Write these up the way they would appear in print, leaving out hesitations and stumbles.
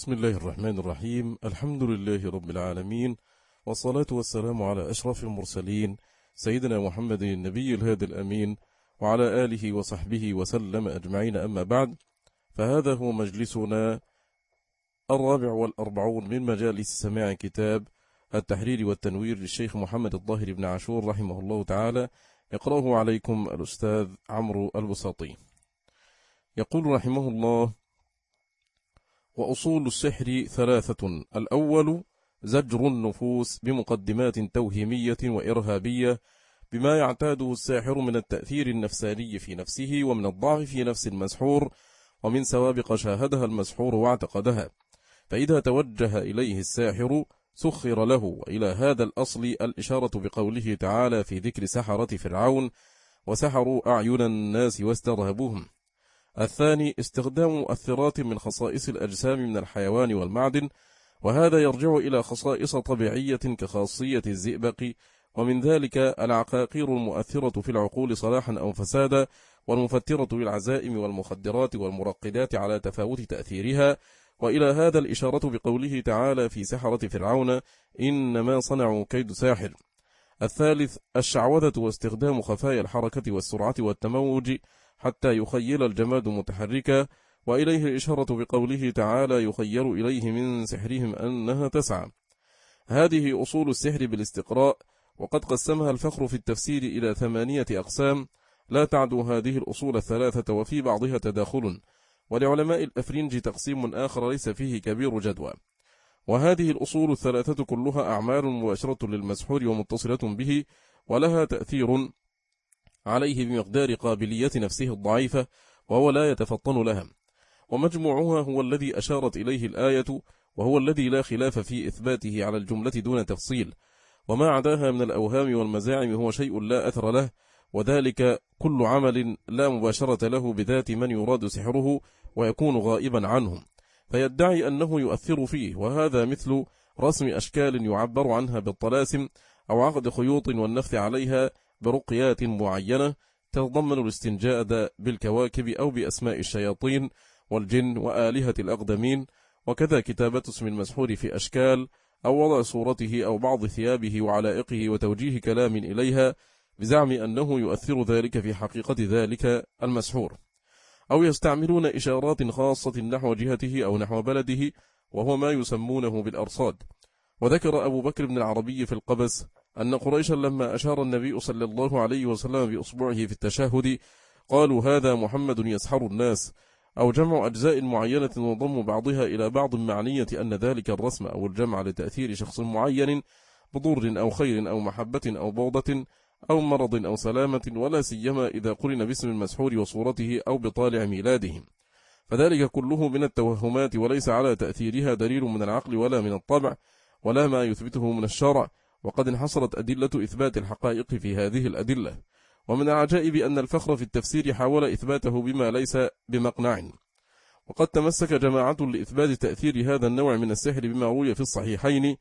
بسم الله الرحمن الرحيم. الحمد لله رب العالمين، والصلاة والسلام على أشرف المرسلين سيدنا محمد النبي الهادي الأمين وعلى آله وصحبه وسلم أجمعين. أما بعد، فهذا هو مجلسنا 44 من مجالس سماع كتاب التحرير والتنوير للشيخ محمد الظاهر بن عاشور رحمه الله تعالى، يقرأه عليكم الأستاذ عمرو البساطي. يقول رحمه الله: وأصول السحر ثلاثة: الأول زجر النفوس بمقدمات توهيمية وإرهابية بما يعتاده الساحر من التأثير النفساني في نفسه ومن الضعف في نفس المسحور ومن سوابق شاهدها المسحور واعتقدها، فإذا توجه إليه الساحر سخر له. وإلى هذا الأصل الإشارة بقوله تعالى في ذكر سحرة فرعون: وسحروا أعين الناس واسترهبوهم. الثاني استخدام مؤثرات من خصائص الأجسام من الحيوان والمعدن، وهذا يرجع إلى خصائص طبيعية كخاصية الزئبق، ومن ذلك العقاقير المؤثرة في العقول صلاحا أو فسادا، والمفترة للعزائم والمخدرات والمرقدات على تفاوت تأثيرها. وإلى هذا الإشارة بقوله تعالى في سحرة فرعون: إنما صنعوا كيد ساحر. الثالث الشعوذة واستخدام خفايا الحركة والسرعة والتموج حتى يخيل الجماد متحركا، وإليه الإشارة بقوله تعالى: يخيل إليه من سحرهم أنها تسعى. هذه أصول السحر بالاستقراء، وقد قسمها الفخر في التفسير إلى 8 أقسام لا تعدو هذه الأصول الثلاثة، وفي بعضها تداخل، ولعلماء الأفرنج تقسيم آخر ليس فيه كبير جدوى. وهذه الأصول الثلاثة كلها أعمال مباشرة للمسحور ومتصلة به، ولها تأثير عليه بمقدار قابلية نفسه الضعيفة، وهو لا يتفطن لها، ومجموعها هو الذي أشارت إليه الآية، وهو الذي لا خلاف في إثباته على الجملة دون تفصيل. وما عداها من الأوهام والمزاعم هو شيء لا أثر له، وذلك كل عمل لا مباشرة له بذات من يراد سحره ويكون غائبا عنه، فيدعي أنه يؤثر فيه، وهذا مثل رسم أشكال يعبر عنها بالطلاسم، أو عقد خيوط والنفث عليها برقيات معينة تتضمن الاستنجاء بالكواكب أو بأسماء الشياطين والجن وآلهة الأقدمين، وكذا كتابة اسم المسحور في أشكال، أو وضع صورته أو بعض ثيابه وعلائقه وتوجيه كلام إليها بزعم أنه يؤثر ذلك في حقيقة ذلك المسحور، أو يستعملون إشارات خاصة نحو جهته أو نحو بلده، وهو ما يسمونه بالأرصاد. وذكر أبو بكر بن العربي في القبس أن قريشا لما أشار النبي صلى الله عليه وسلم بأصبعه في التشهد قالوا: هذا محمد يسحر الناس، أو جمع أجزاء معينة وضم بعضها إلى بعض معنية أن ذلك الرسم أو الجمع لتأثير شخص معين بضر أو خير أو محبة أو بغضة أو مرض أو سلامة، ولا سيما إذا قرن باسم المسحور وصورته أو بطالع ميلاده، فذلك كله من التوهمات، وليس على تأثيرها دليل من العقل ولا من الطبع ولا ما يثبته من الشرع، وقد انحصرت أدلة إثبات الحقائق في هذه الأدلة. ومن العجائب أن الفخر في التفسير حاول إثباته بما ليس بمقنع، وقد تمسك جماعة لإثبات تأثير هذا النوع من السحر بما روي في الصحيحين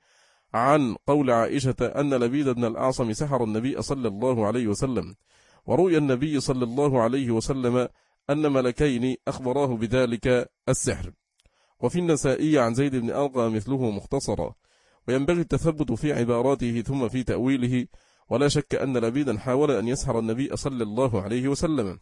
عن قول عائشة أن لبيد بن الأعصم سحر النبي صلى الله عليه وسلم، وروي النبي صلى الله عليه وسلم أن ملكين أخبراه بذلك السحر. وفي النسائي عن زيد بن أرقى مثله مختصرا، وينبغي التثبت في عباراته ثم في تأويله، ولا شك أن لبيدا حاول أن يسحر النبي صلى الله عليه وسلم،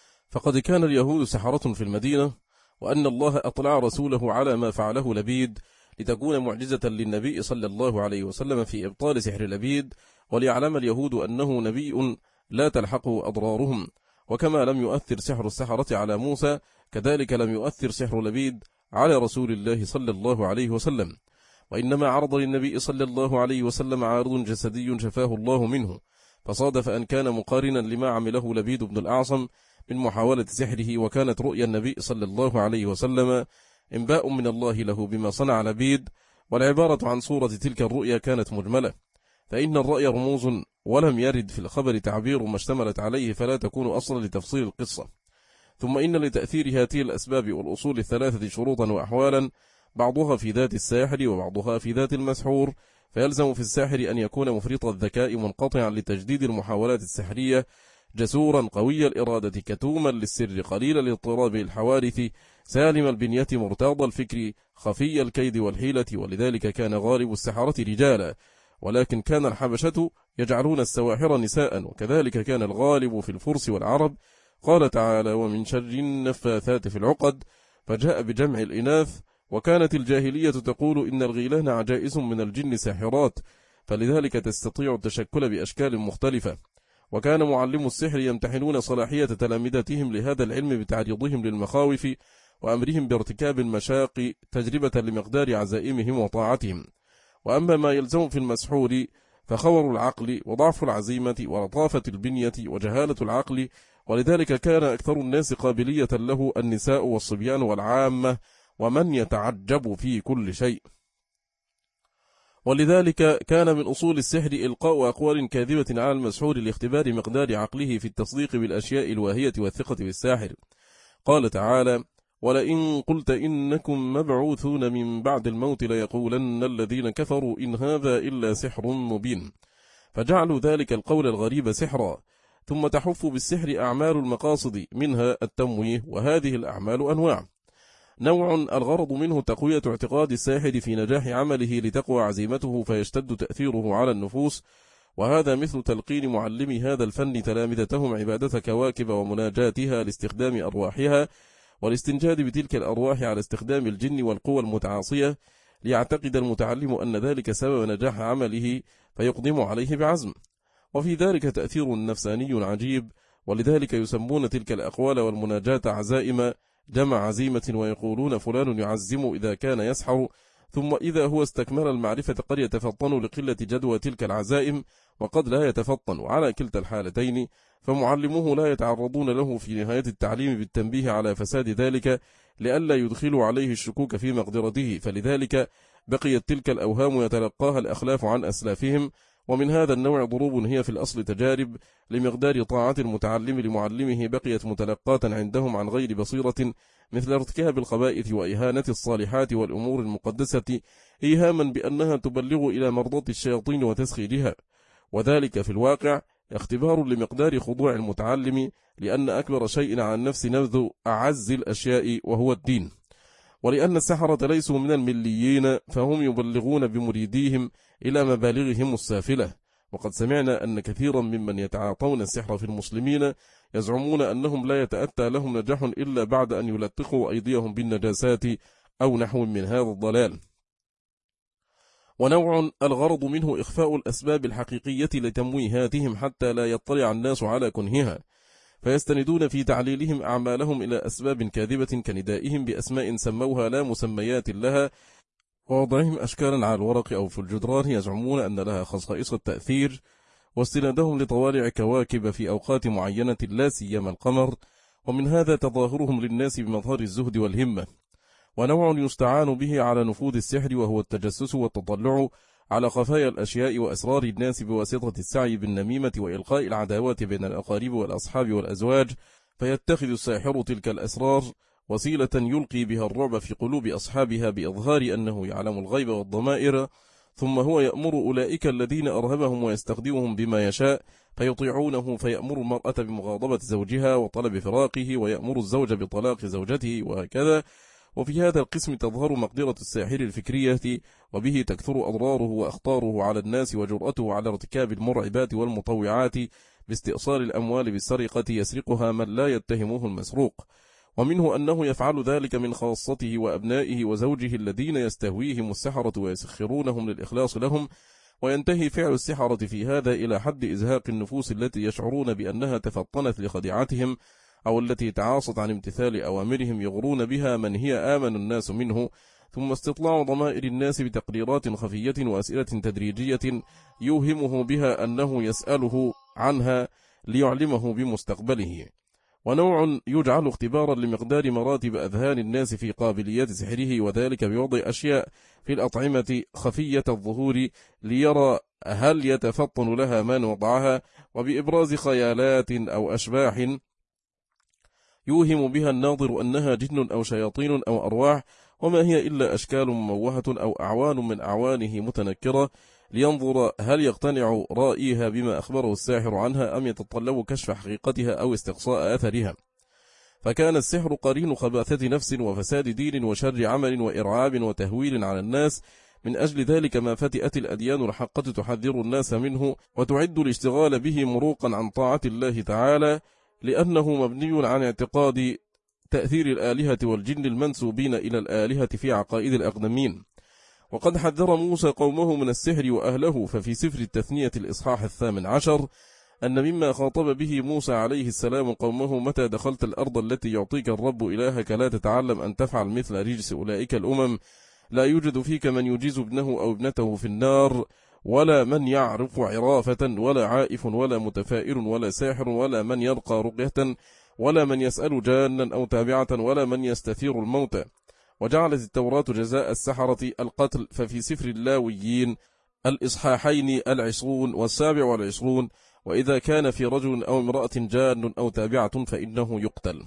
فقد كان اليهود سحرة في المدينة، وأن الله أطلع رسوله على ما فعله لبيد لتكون معجزة للنبي صلى الله عليه وسلم في إبطال سحر لبيد، وليعلم اليهود أنه نبي لا تلحقه أضرارهم. وكما لم يؤثر سحر السحرة على موسى، كذلك لم يؤثر سحر لبيد على رسول الله صلى الله عليه وسلم، وإنما عرض للنبي صلى الله عليه وسلم عارض جسدي شفاه الله منه، فصادف أن كان مقارنا لما عمله لبيد بن الأعصم من محاولة سحره، وكانت رؤيا النبي صلى الله عليه وسلم إنباء من الله له بما صنع لبيد، والعبارة عن صورة تلك الرؤيا كانت مجملة، فإن الرأي رموز ولم يرد في الخبر تعبير ما اشتملت عليه، فلا تكون أصلا لتفصيل القصة. ثم إن لتأثير هذه الأسباب والأصول الثلاثة شروطا وأحوالا، بعضها في ذات الساحر وبعضها في ذات المسحور، فيلزم في الساحر أن يكون مفرط الذكاء منقطعا لتجديد المحاولات السحرية، جسورا قوي الإرادة كتوما للسر قليل الاضطراب الحوادث سالم البنية مرتاض الفكر خفي الكيد والحيلة، ولذلك كان غالب السحرة رجالا، ولكن كان الحبشة يجعلون السواحر نساء، وكذلك كان الغالب في الفرس والعرب. قال تعالى: ومن شر النفاثات في العقد، فجاء بجمع الإناث. وكانت الجاهلية تقول إن الغيلان عجائز من الجن ساحرات، فلذلك تستطيع التشكل بأشكال مختلفة. وكان معلم السحر يمتحنون صلاحية تلامذتهم لهذا العلم بتعريضهم للمخاوف وأمرهم بارتكاب المشاق تجربة لمقدار عزائمهم وطاعتهم. وأما ما يلزم في المسحور فخور العقل وضعف العزيمة ولطافة البنية وجهالة العقل، ولذلك كان أكثر الناس قابلية له النساء والصبيان والعامة، ومن يتعجب في كل شيء. ولذلك كان من أصول السحر إلقاء أقوال كاذبة على المسحور لاختبار مقدار عقله في التصديق بالأشياء الواهية والثقة بالساحر. قال تعالى: ولئن قلت إنكم مبعوثون من بعد الموت ليقولن الذين كفروا إن هذا إلا سحر مبين، فجعلوا ذلك القول الغريب سحرا. ثم تحف بالسحر أعمال المقاصد، منها التمويه، وهذه الأعمال أنواع: نوع الغرض منه تقوية اعتقاد الساحر في نجاح عمله لتقوى عزيمته فيشتد تأثيره على النفوس، وهذا مثل تلقين معلمي هذا الفن تلامذتهم عبادة كواكب ومناجاتها لاستخدام أرواحها، والاستنجاد بتلك الأرواح على استخدام الجن والقوى المتعاصية، ليعتقد المتعلم أن ذلك سبب نجاح عمله فيقدم عليه بعزم. وفي ذلك تأثير نفساني عجيب، ولذلك يسمون تلك الأقوال والمناجاة عزائم، جمع عزيمة، ويقولون فلان يعزم إذا كان يسحر، ثم إذا هو استكمل المعرفة قد يتفطن لقلة جدوى تلك العزائم، وقد لا يتفطن، وعلى كلتا الحالتين فمعلموه لا يتعرضون له في نهاية التعليم بالتنبيه على فساد ذلك لئلا يدخلوا عليه الشكوك في مقدرته، فلذلك بقيت تلك الأوهام يتلقاها الأخلاف عن أسلافهم. ومن هذا النوع ضروب هي في الأصل تجارب لمقدار طاعة المتعلم لمعلمه بقيت متلقاة عندهم عن غير بصيرة، مثل ارتكاب الخبائث وإهانة الصالحات والأمور المقدسة إيهاما بأنها تبلغ إلى مرضاة الشياطين وتسخيرها، وذلك في الواقع اختبار لمقدار خضوع المتعلم، لأن أكبر شيء عن النفس نبذ أعز الأشياء وهو الدين. ولأن السحرة ليسوا من المليين فهم يبلغون بمريديهم إلى مبالغهم السافلة. وقد سمعنا أن كثيرا ممن يتعاطون السحر في المسلمين يزعمون أنهم لا يتأتى لهم نجاح إلا بعد أن يلتقوا أيديهم بالنجاسات أو نحو من هذا الضلال. ونوع الغرض منه إخفاء الأسباب الحقيقية لتمويهاتهم حتى لا يطلع الناس على كنهها، فيستندون في تعليلهم أعمالهم إلى أسباب كاذبة كندائهم بأسماء سموها لا مسميات لها، ووضعهم أشكالا على الورق أو في الجدران يزعمون أن لها خصائص التأثير، واستنادهم لطوالع كواكب في أوقات معينة لا سيما القمر، ومن هذا تظاهرهم للناس بمظهر الزهد والهمة. ونوع يستعان به على نفوذ السحر وهو التجسس والتطلع على خفايا الأشياء وأسرار الناس بواسطة السعي بالنميمة وإلقاء العداوات بين الأقارب والأصحاب والأزواج، فيتخذ الساحر تلك الأسرار وسيلة يلقي بها الرعب في قلوب أصحابها بإظهار أنه يعلم الغيب والضمائر، ثم هو يأمر أولئك الذين أرهبهم ويستخدمهم بما يشاء فيطيعونه، فيأمر المرأة بمغاضبة زوجها وطلب فراقه، ويأمر الزوج بطلاق زوجته، وهكذا. وفي هذا القسم تظهر مقدرة الساحر الفكرية، وبه تكثر أضراره وأخطاره على الناس، وجرأته على ارتكاب المرعبات والمطوعات باستئصال الأموال بالسرقة يسرقها من لا يتهمه المسروق. ومنه أنه يفعل ذلك من خاصته وأبنائه وزوجه الذين يستهويهم السحرة ويسخرونهم للإخلاص لهم، وينتهي فعل السحرة في هذا إلى حد إزهاق النفوس التي يشعرون بأنها تفطنت لخديعتهم أو التي تعاصت عن امتثال أوامرهم، يغرون بها من هي آمن الناس منه، ثم استطلاع ضمائر الناس بتقريرات خفية وأسئلة تدريجية يوهمه بها أنه يسأله عنها ليعلمه بمستقبله. ونوع يجعل اختبارا لمقدار مراتب أذهان الناس في قابليات سحره، وذلك بوضع أشياء في الأطعمة خفية الظهور ليرى هل يتفطن لها من وضعها، وبإبراز خيالات أو أشباح يوهم بها الناظر أنها جن أو شياطين أو أرواح، وما هي إلا أشكال مموهة أو أعوان من أعوانه متنكرة، لينظر هل يقتنع رائيها بما أخبره الساحر عنها أم يتطلب كشف حقيقتها أو استقصاء أثرها. فكان السحر قرين خباثة نفس وفساد دين وشر عمل وإرعاب وتهويل على الناس. من أجل ذلك ما فتئت الأديان الحقة تحذر الناس منه وتعد الاشتغال به مروقا عن طاعة الله تعالى، لأنه مبني عن اعتقاد تأثير الآلهة والجن المنسوبين إلى الآلهة في عقائد الأقدمين. وقد حذر موسى قومه من السحر وأهله، ففي سفر التثنية الإصحاح 18 أن مما خاطب به موسى عليه السلام قومه: متى دخلت الأرض التي يعطيك الرب إلهك لا تتعلم أن تفعل مثل رجس أولئك الأمم، لا يوجد فيك من يجيز ابنه أو ابنته في النار، ولا من يعرف عرافة، ولا عائف، ولا متفائر، ولا ساحر، ولا من يرقى رقية، ولا من يسأل جانا أو تابعة، ولا من يستثير الموتى. وجعلت التوراة جزاء السحرة القتل. ففي سفر اللاويين الإصحاحين 20 و27: وإذا كان في رجل أو امرأة جان أو تابعة فإنه يقتل.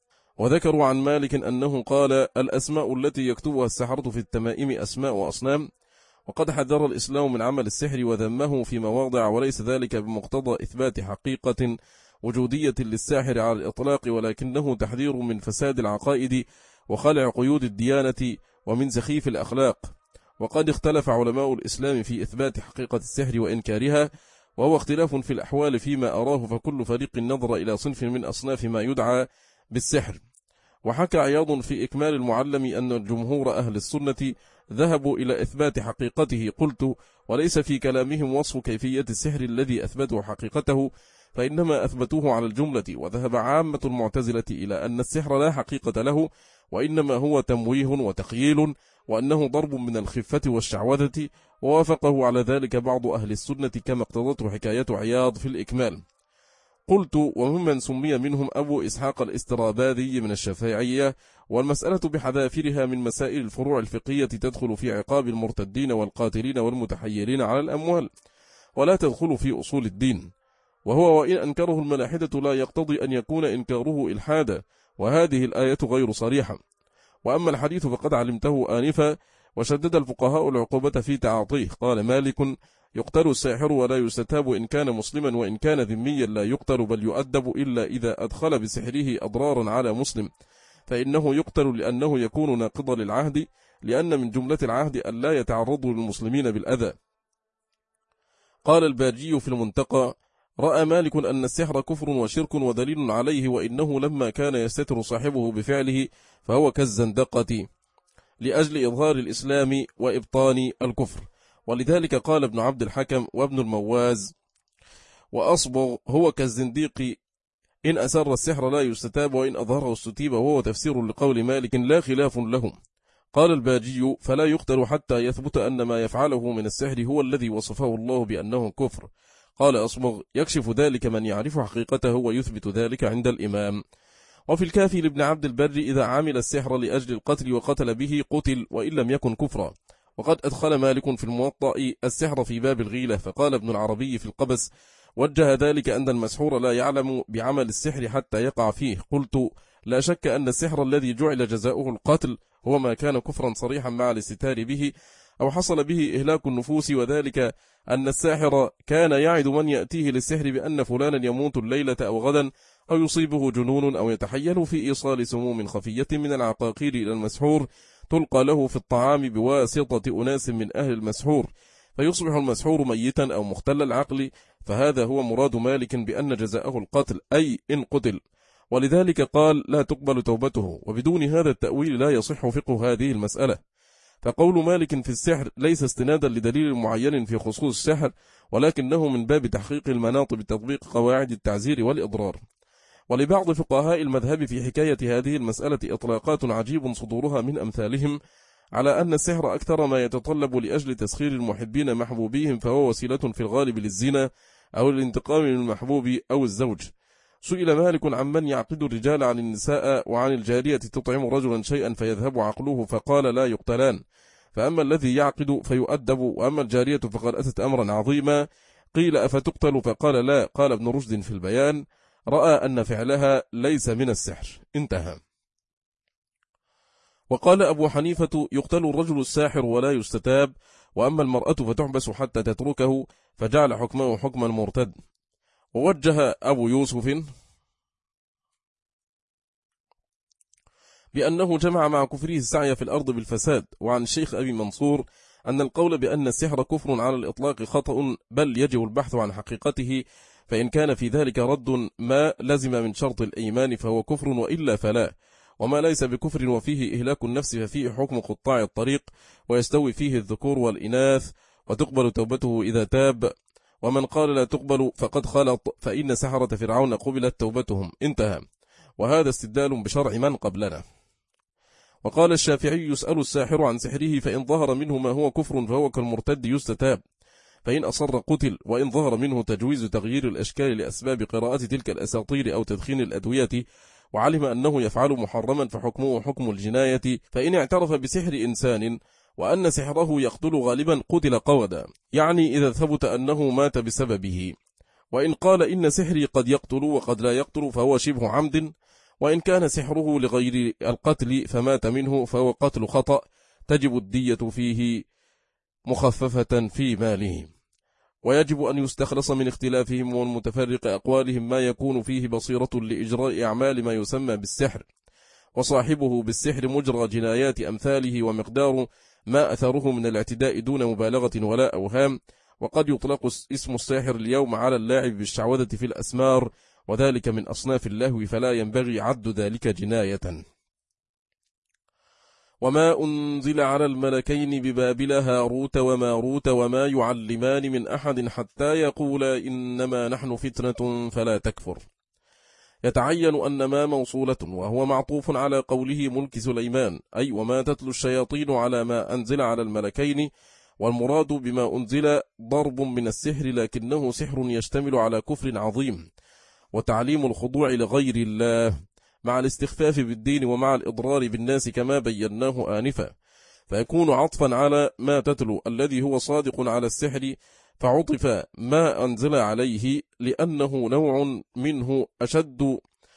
وذكروا عن مالك أنه قال: الأسماء التي يكتبها السحرة في التمائم أسماء وأصنام. وقد حذر الإسلام من عمل السحر وذمه في مواضع، وليس ذلك بمقتضى إثبات حقيقة وجودية للساحر على الإطلاق، ولكنه تحذير من فساد العقائد وخلع قيود الديانة ومن سخيف الأخلاق. وقد اختلف علماء الإسلام في إثبات حقيقة السحر وإنكارها، وهو اختلاف في الأحوال فيما أراه، فكل فريق نظر إلى صنف من أصناف ما يدعى بالسحر. وحكى عياض في إكمال المعلم أن جمهور أهل السنة ذهبوا إلى إثبات حقيقته. قلت: وليس في كلامهم وصف كيفية السحر الذي أثبتوا حقيقته، فإنما أثبتوه على الجملة. وذهب عامة المعتزلة إلى أن السحر لا حقيقة له، وإنما هو تمويه وتخييل، وأنه ضرب من الخفة والشعوذة، ووافقه على ذلك بعض أهل السنة كما اقتضته حكاية عياض في الإكمال. قلت: وممن سمي منهم أبو إسحاق الاستراباذي من الشافعية، والمسألة بحذافيرها من مسائل الفروع الفقهية تدخل في عقاب المرتدين والقاتلين والمتحيرين على الأموال، ولا تدخل في أصول الدين. وهو وإن أنكره الملاحدة لا يقتضي أن يكون إنكاره إلحادا، وهذه الآية غير صريحة. وأما الحديث فقد علمته آنفا، وشدد الفقهاء العقوبة في تعاطيه. قال مالك: يقتل الساحر ولا يستتاب إن كان مسلما، وإن كان ذميا لا يقتل بل يؤدب إلا إذا أدخل بسحره أضرارا على مسلم، فإنه يقتل لأنه يكون ناقضا للعهد، لأن من جملة العهد أن لا يتعرضوا للمسلمين بالأذى. قال الباجي في المنتقى: رأى مالك أن السحر كفر وشرك ودليل عليه، وإنه لما كان يستتر صاحبه بفعله فهو كالزندقة، لأجل إظهار الإسلام وإبطان الكفر. ولذلك قال ابن عبد الحكم وابن المواز وأصبغ: هو كالزنديق، إن أسر السحر لا يستتاب، وإن أظهره استتيب، وهو تفسير لقول مالك لا خلاف لهم. قال الباجي: فلا يقتل حتى يثبت أن ما يفعله من السحر هو الذي وصفه الله بأنه كفر. قال أصبغ: يكشف ذلك من يعرف حقيقته ويثبت ذلك عند الإمام. وفي الكافي لابن عبد البر: إذا عمل السحر لأجل القتل وقتل به قتل وإن لم يكن كفرا. وقد أدخل مالك في الموطأ السحر في باب الغيلة، فقال ابن العربي في القبس: وجه ذلك أن المسحور لا يعلم بعمل السحر حتى يقع فيه. قلت: لا شك أن السحر الذي جعل جزاؤه القتل هو ما كان كفرا صريحا مع الاستتار به، أو حصل به إهلاك النفوس، وذلك أن الساحر كان يعد من يأتيه للسحر بأن فلانا يموت الليلة أو غدا، أو يصيبه جنون، أو يتحيل في إيصال سموم خفية من العقاقير إلى المسحور تلقى له في الطعام بواسطة أناس من أهل المسحور، فيصبح المسحور ميتا أو مختل العقل. فهذا هو مراد مالك بأن جزاءه القتل، أي إن قتل. ولذلك قال: لا تقبل توبته. وبدون هذا التأويل لا يصح فقه هذه المسألة. فقول مالك في السحر ليس استنادا لدليل معين في خصوص السحر، ولكنه من باب تحقيق المناط بتطبيق قواعد التعزير والإضرار. ولبعض فقهاء المذهب في حكاية هذه المسألة إطلاقات عجيب صدورها من أمثالهم على أن السحر أكثر ما يتطلب لأجل تسخير المحبين محبوبيهم، فهو وسيلة في الغالب للزنا أو الانتقام من المحبوب أو الزوج. سئل مالك عمن يعقد الرجال عن النساء وعن الجارية تطعم رجلا شيئا فيذهب عقله، فقال: لا يقتلان. فأما الذي يعقد فيؤدب، وأما الجارية فقد أتت أمرا عظيما. قيل: أفتقتل؟ فقال: لا. قال ابن رشد في البيان: رأى أن فعلها ليس من السحر. انتهى. وقال أبو حنيفة: يقتل الرجل الساحر ولا يستتاب، وأما المرأة فتحبس حتى تتركه، فجعل حكمه حكم المرتد. ووجه أبو يوسف بأنه جمع مع كفره السعي في الأرض بالفساد. وعن الشيخ أبي منصور أن القول بأن السحر كفر على الإطلاق خطأ، بل يجب البحث عن حقيقته، فإن كان في ذلك رد ما لزم من شرط الإيمان فهو كفر، وإلا فلا. وما ليس بكفر وفيه إهلاك النفس ففيه حكم قطاع الطريق، ويستوي فيه الذكور والإناث، وتقبل توبته إذا تاب. ومن قال لا تقبل فقد خلط، فإن سحرة فرعون قبلت توبتهم. انتهى. وهذا استدلال بشرع من قبلنا. وقال الشافعي يسأل الساحر عن سحره، فإن ظهر منه ما هو كفر فهو كالمرتد يستتاب، فإن أصر قتل. وإن ظهر منه تجويز تغيير الأشكال لأسباب قراءة تلك الأساطير أو تدخين الأدوية، وعلم أنه يفعل محرما فحكمه حكم الجناية. فإن اعترف بسحر إنسان وأن سحره يقتل غالبا قتل قودا، يعني إذا ثبت أنه مات بسببه. وإن قال إن سحري قد يقتل وقد لا يقتل فهو شبه عمد. وإن كان سحره لغير القتل فمات منه فهو قتل خطأ، تجب الدية فيه مخففة في ماله. ويجب أن يستخلص من اختلافهم والمتفرق أقوالهم ما يكون فيه بصيرة لإجراء أعمال ما يسمى بالسحر، وصاحبه بالسحر مجرى جنايات أمثاله، ومقدار ما أثره من الاعتداء دون مبالغة ولا أوهام. وقد يطلق اسم الساحر اليوم على اللاعب بالشعوذة في الأسمار، وذلك من أصناف اللهو، فلا ينبغي عد ذلك جناية. وما أنزل على الملكين ببابل هاروت وماروت وما يعلمان من أحد حتى يقولا إنما نحن فتنة فلا تكفر. يتعين أن ما موصولة، وهو معطوف على قوله ملك سليمان، أي وما تتلو الشياطين على ما أنزل على الملكين. والمراد بما أنزل ضرب من السحر، لكنه سحر يشتمل على كفر عظيم وتعليم الخضوع لغير الله، مع الاستخفاف بالدين ومع الإضرار بالناس كما بيناه آنفا، فيكون عطفا على ما تتلو الذي هو صادق على السحر، فعطف ما أنزل عليه لأنه نوع منه أشد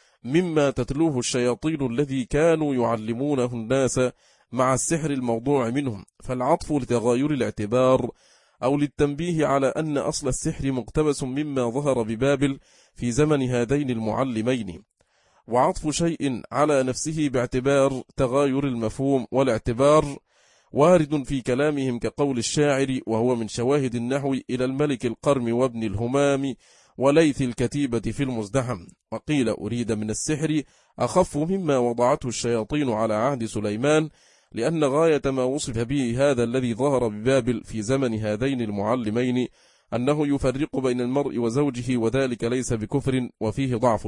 مما تتلوه الشياطين الذي كانوا يعلمونه الناس مع السحر الموضوع منهم، فالعطف لتغاير الاعتبار أو للتنبيه على أن أصل السحر مقتبس مما ظهر ببابل في زمن هذين المعلمين. وعطف شيء على نفسه باعتبار تغاير المفهوم والاعتبار وارد في كلامهم، كقول الشاعر وهو من شواهد النحو إلى الملك القرم وابن الهمام وليث الكتيبة في المزدحم. وقيل أريد من السحر أخف مما وضعته الشياطين على عهد سليمان، لأن غاية ما وصف به هذا الذي ظهر ببابل في زمن هذين المعلمين أنه يفرق بين المرء وزوجه، وذلك ليس بكفر وفيه ضعف.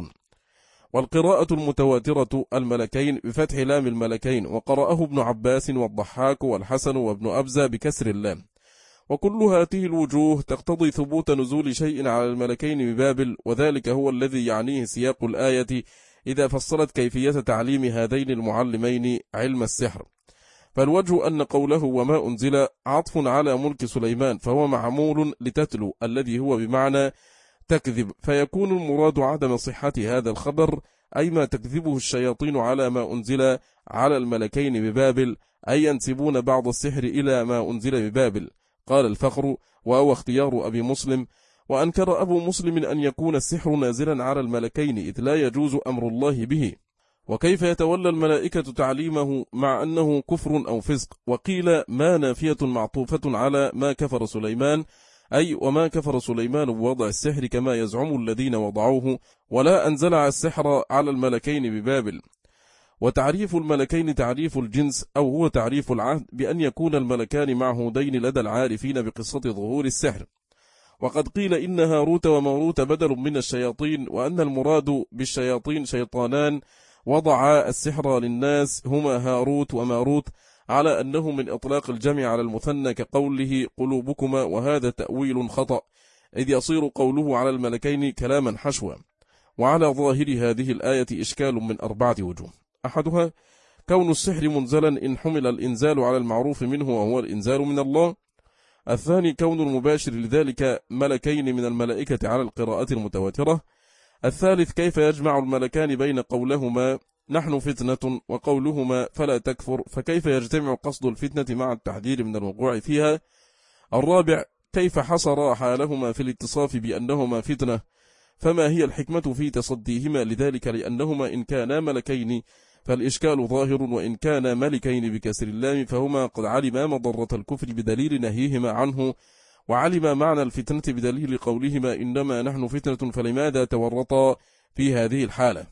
والقراءة المتواترة الملكين بفتح لام الملكين، وقرأه ابن عباس والضحاك والحسن وابن أبزة بكسر اللام. وكل هذه الوجوه تقتضي ثبوت نزول شيء على الملكين ببابل، وذلك هو الذي يعنيه سياق الآية إذا فصلت كيفية تعليم هذين المعلمين علم السحر. فالوجه أن قوله وما أنزل عطف على ملك سليمان، فهو معمول لتتلو الذي هو بمعنى تكذب، فيكون المراد عدم صحة هذا الخبر، أي ما تكذبه الشياطين على ما أنزل على الملكين ببابل، أي ينسبون بعض السحر إلى ما أنزل ببابل. قال الفخر وهو اختيار أبي مسلم: وأنكر أبو مسلم أن يكون السحر نازلا على الملكين، إذ لا يجوز أمر الله به، وكيف يتولى الملائكة تعليمه مع أنه كفر أو فسق. وقيل ما نافية معطوفة على ما كفر سليمان، أي وما كفر سليمان بوضع السحر كما يزعم الذين وضعوه، ولا أنزل السحر على الملكين ببابل. وتعريف الملكين تعريف الجنس، أو هو تعريف العهد، بأن يكون الملكان معهودين لدى العارفين بقصة ظهور السحر. وقد قيل إن هاروت وماروت بدل من الشياطين، وأن المراد بالشياطين شيطانان وضعا السحر للناس هما هاروت وماروت، على أنه من إطلاق الجمع على المثنى كقوله قلوبكما، وهذا تأويل خطأ، إذ يصير قوله على الملكين كلاما حشوا. وعلى ظاهر هذه الآية إشكال من 4 وجوه: أحدها كون السحر منزلا إن حمل الإنزال على المعروف منه وهو الإنزال من الله. الثاني كون المباشر لذلك ملكين من الملائكة على القراءة المتواترة. الثالث كيف يجمع الملكان بين قولهما نحن فتنة وقولهما فلا تكفر، فكيف يجتمع قصد الفتنة مع التحذير من الوقوع فيها. الرابع كيف حصر حالهما في الاتصاف بأنهما فتنة، فما هي الحكمة في تصديهما لذلك، لأنهما إن كانا ملكين فالإشكال ظاهر، وإن كان ملكين بكسر اللام فهما قد علما مضرة الكفر بدليل نهيهما عنه، وعلما معنى الفتنة بدليل قولهما إنما نحن فتنة فلماذا تورطا في هذه الحالة.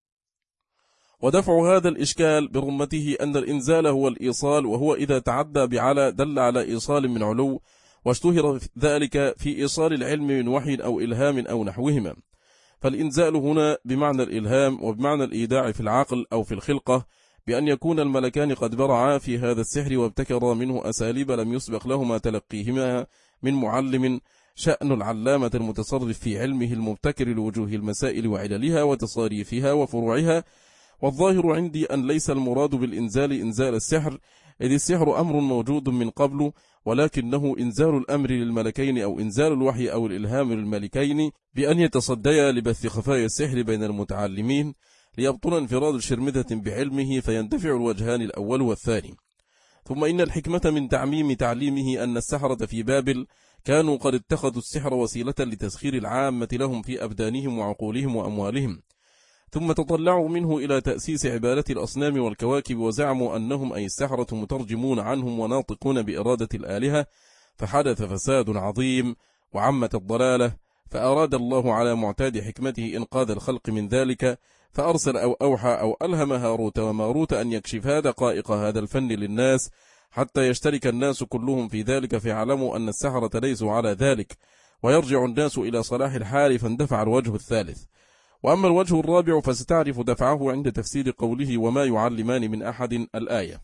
ودفع هذا الإشكال برمته أن الإنزال هو الإيصال، وهو إذا تعدى بعلى دل على إيصال من علو، واشتهر ذلك في إيصال العلم من وحي أو إلهام أو نحوهما. فالإنزال هنا بمعنى الإلهام وبمعنى الإيداع في العقل أو في الخلقة، بأن يكون الملكان قد برعا في هذا السحر وابتكرا منه أساليب لم يسبق لهما تلقيهما من معلم، شأن العلامة المتصرف في علمه المبتكر لوجوه المسائل وعللها وتصاريفها وفروعها. والظاهر عندي أن ليس المراد بالإنزال إنزال السحر، إذ السحر أمر موجود من قبل، ولكنه إنزال الأمر للملكين أو إنزال الوحي أو الإلهام للملكين بأن يتصديا لبث خفايا السحر بين المتعلمين، ليبطل انفراد الشرمذة بعلمه فيندفع الوجهان الأول والثاني. ثم إن الحكمة من تعميم تعليمه أن السحرة في بابل كانوا قد اتخذوا السحر وسيلة لتسخير العامة لهم في أبدانهم وعقولهم وأموالهم، ثم تطلعوا منه إلى تأسيس عبادة الأصنام والكواكب، وزعموا أنهم أي السحرة مترجمون عنهم وناطقون بإرادة الآلهة، فحدث فساد عظيم وعمت الضلالة، فأراد الله على معتاد حكمته إنقاذ الخلق من ذلك، فأرسل أو أوحى أو ألهم هاروت وماروت أن يكشفا دقائق هذا الفن للناس، حتى يشترك الناس كلهم في ذلك، فيعلموا أن السحرة ليسوا على ذلك، ويرجع الناس إلى صلاح الحال، فاندفع الوجه الثالث. وأما الوجه الرابع فستعرف دفعه عند تفسير قوله وما يعلمان من أحد الآية.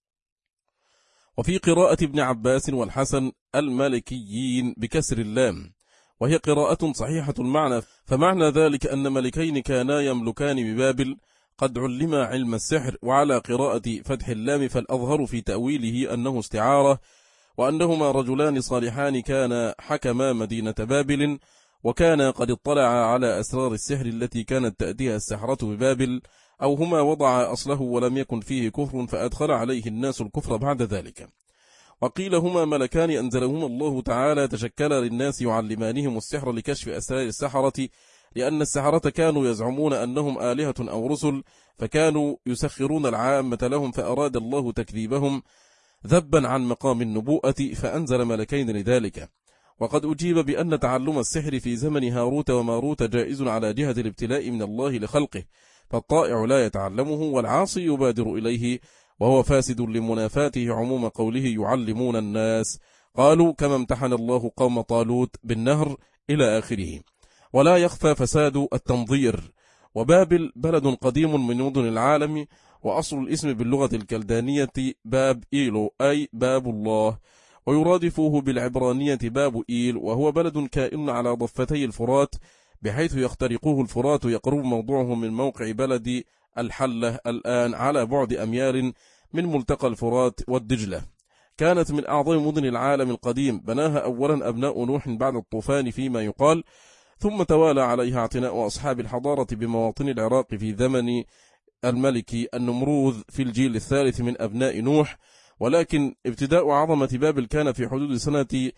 وفي قراءة ابن عباس والحسن الملكيين بكسر اللام، وهي قراءة صحيحة المعنى، فمعنى ذلك أن ملكين كانا يملكان ببابل قد علما علم السحر. وعلى قراءة فتح اللام فالأظهر في تأويله أنه استعارة، وأنهما رجلان صالحان كانا حكما مدينة بابل، وكان قد اطلع على أسرار السحر التي كانت تأتيها السحرة ببابل، أو هما وضع أصله ولم يكن فيه كفر فأدخل عليه الناس الكفر بعد ذلك. وقيل هما ملكان أنزلهما الله تعالى تشكلا للناس يعلمانهم السحر لكشف أسرار السحرة، لأن السحرة كانوا يزعمون أنهم آلهة أو رسل، فكانوا يسخرون العامة لهم، فأراد الله تكذيبهم ذبا عن مقام النبوءة، فأنزل ملكين لذلك. وقد أجيب بأن تعلم السحر في زمن هاروت وماروت جائز على جهة الابتلاء من الله لخلقه، فالطائع لا يتعلمه والعاصي يبادر إليه، وهو فاسد لمنافاته عموم قوله يعلمون الناس، قالوا كما امتحن الله قوم طالوت بالنهر إلى آخره. ولا يخفى فساد التنظير. وبابل بلد قديم من مدن العالم، وأصل الاسم باللغة الكلدانية باب إيلو أي باب الله، ويرادفوه بالعبرانية باب إيل، وهو بلد كائن على ضفتي الفرات، بحيث يخترقه الفرات يقرب موضوعه من موقع بلد الحلة الآن على بعد أميال من ملتقى الفرات والدجلة. كانت من أعظم مدن العالم القديم، بناها أولا أبناء نوح بعد الطوفان فيما يقال، ثم توالى عليها اعتناء أصحاب الحضارة بمواطن العراق في زمن الملك النمروذ في الجيل الثالث من أبناء نوح. ولكن ابتداء عظمة بابل كان في حدود سنة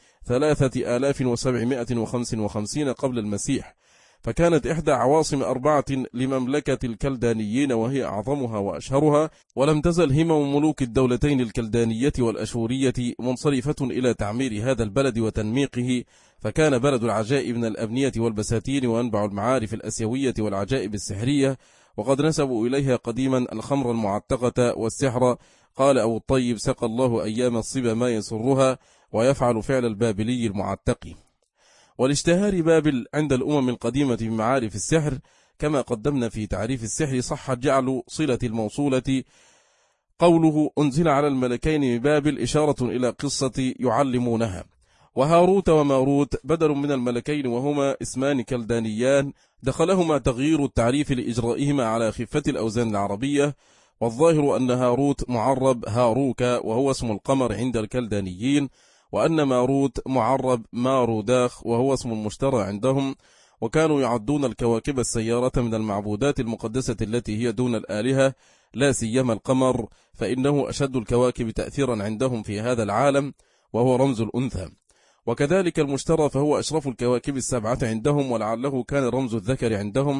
3755 قبل المسيح، فكانت إحدى عواصم 4 لمملكة الكلدانيين، وهي أعظمها وأشهرها، ولم تزل همم ملوك الدولتين الكلدانية والأشورية منصرفة إلى تعمير هذا البلد وتنميقه، فكان بلد العجائب من الأبنية والبساتين، وأنبع المعارف الأسيوية والعجائب السحرية، وقد نسبوا إليها قديما الخمر المعتقة والسحر. قال أبو الطيب سقى الله أيام الصبا ما يسرها، ويفعل فعل البابلي المعتقي. والاشتهار بابل عند الأمم القديمة بمعارف السحر، كما قدمنا في تعريف السحر، صح جعل صلة الموصولة قوله أنزل على الملكين ببابل إشارة إلى قصة يعلمونها. وهاروت وماروت بدل من الملكين، وهما اسمان كلدانيان دخلهما تغيير التعريف لإجرائهما على خفة الأوزان العربية. والظاهر أن هاروت معرب هاروك وهو اسم القمر عند الكلدانيين، وأن ماروت معرب ماروداخ وهو اسم المشترى عندهم، وكانوا يعدون الكواكب السيارة من المعبودات المقدسة التي هي دون الآلهة، لا سيما القمر، فإنه أشد الكواكب تأثيرا عندهم في هذا العالم، وهو رمز الأنثى. وكذلك المشترى فهو أشرف الكواكب 7 عندهم، ولعله كان رمز الذكر عندهم،